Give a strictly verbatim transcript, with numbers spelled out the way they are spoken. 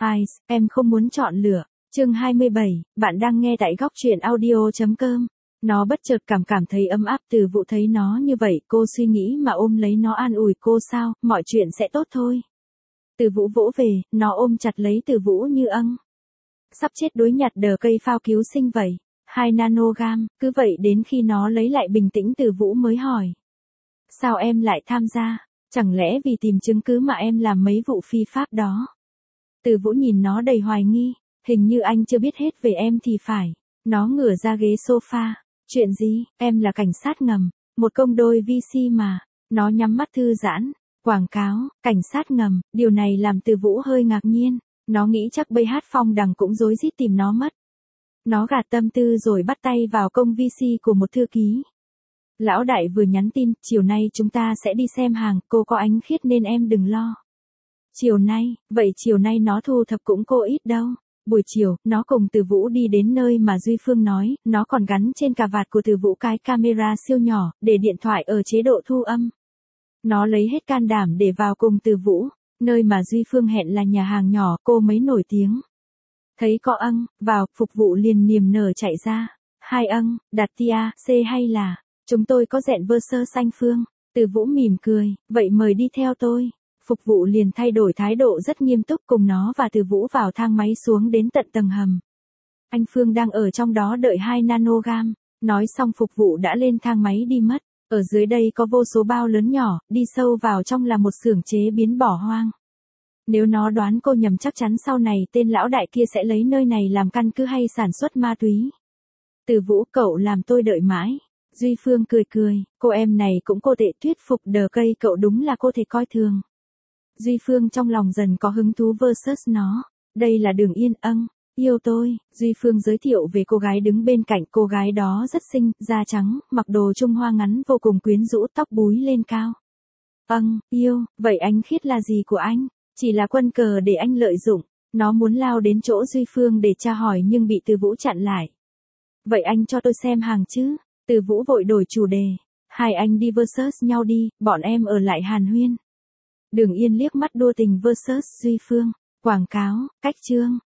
Ai, em không muốn chọn lựa. Chương hai mươi bảy, bạn đang nghe tại góc truyện audio chấm com. Nó bất chợt cảm cảm thấy ấm áp. Từ Vũ thấy nó như vậy, cô suy nghĩ mà ôm lấy nó an ủi cô sao, mọi chuyện sẽ tốt thôi. Từ Vũ vỗ về, nó ôm chặt lấy Từ Vũ như âng. Sắp chết đuối nhặt đờ cây phao cứu sinh vậy. Hai nanogam, cứ vậy đến khi nó lấy lại bình tĩnh Từ Vũ mới hỏi. Sao em lại tham gia? Chẳng lẽ vì tìm chứng cứ mà em làm mấy vụ phi pháp đó? Từ Vũ nhìn nó đầy hoài nghi, hình như anh chưa biết hết về em thì phải. Nó ngửa ra ghế sofa. Chuyện gì, em là cảnh sát ngầm, một công đôi vê xê mà. Nó nhắm mắt thư giãn. Quảng cáo, cảnh sát ngầm, điều này làm Từ Vũ hơi ngạc nhiên. Nó nghĩ chắc bê hát Phong Đằng cũng rối rít tìm nó mất. Nó gạt tâm tư rồi bắt tay vào công vê xê của một thư ký. Lão đại vừa nhắn tin, chiều nay chúng ta sẽ đi xem hàng, cô có ánh khiết nên em đừng lo. Chiều nay, vậy chiều nay nó thu thập cũng cô ít đâu. Buổi chiều, nó cùng Từ Vũ đi đến nơi mà Duy Phương nói, nó còn gắn trên cà vạt của Từ Vũ cái camera siêu nhỏ, để điện thoại ở chế độ thu âm. Nó lấy hết can đảm để vào cùng Từ Vũ, nơi mà Duy Phương hẹn là nhà hàng nhỏ, cô mấy nổi tiếng. Thấy có âng, vào, phục vụ liền niềm nở chạy ra. Hai âng, đặt tia, C hay là, chúng tôi có dẹn vơ sơ xanh Phương. Từ Vũ mỉm cười, vậy mời đi theo tôi. Phục vụ liền thay đổi thái độ rất nghiêm túc cùng nó và Từ Vũ vào thang máy xuống đến tận tầng hầm. Anh Phương đang ở trong đó đợi hai nanogam. Nói xong phục vụ đã lên thang máy đi mất. Ở dưới đây có vô số bao lớn nhỏ, đi sâu vào trong là một xưởng chế biến bỏ hoang. Nếu nó đoán cô nhầm chắc chắn sau này tên lão đại kia sẽ lấy nơi này làm căn cứ hay sản xuất ma túy. Từ Vũ, cậu làm tôi đợi mãi. Duy Phương cười cười, cô em này cũng cô tệ thuyết phục đờ cây cậu đúng là cô thể coi thường. Duy Phương trong lòng dần có hứng thú versus nó. Đây là Đường Yên âng, yêu tôi. Duy Phương giới thiệu về cô gái đứng bên cạnh, cô gái đó rất xinh, da trắng, mặc đồ Trung Hoa ngắn vô cùng quyến rũ, tóc búi lên cao. Âng, yêu, vậy ánh khiết là gì của anh? Chỉ là quân cờ để anh lợi dụng. Nó muốn lao đến chỗ Duy Phương để tra hỏi nhưng bị Từ Vũ chặn lại. Vậy anh cho tôi xem hàng chứ? Từ Vũ vội đổi chủ đề. Hai anh đi versus nhau đi, bọn em ở lại hàn huyên. Đường Yên liếc mắt đua tình versus Duy Phương. Quảng cáo, cách chương,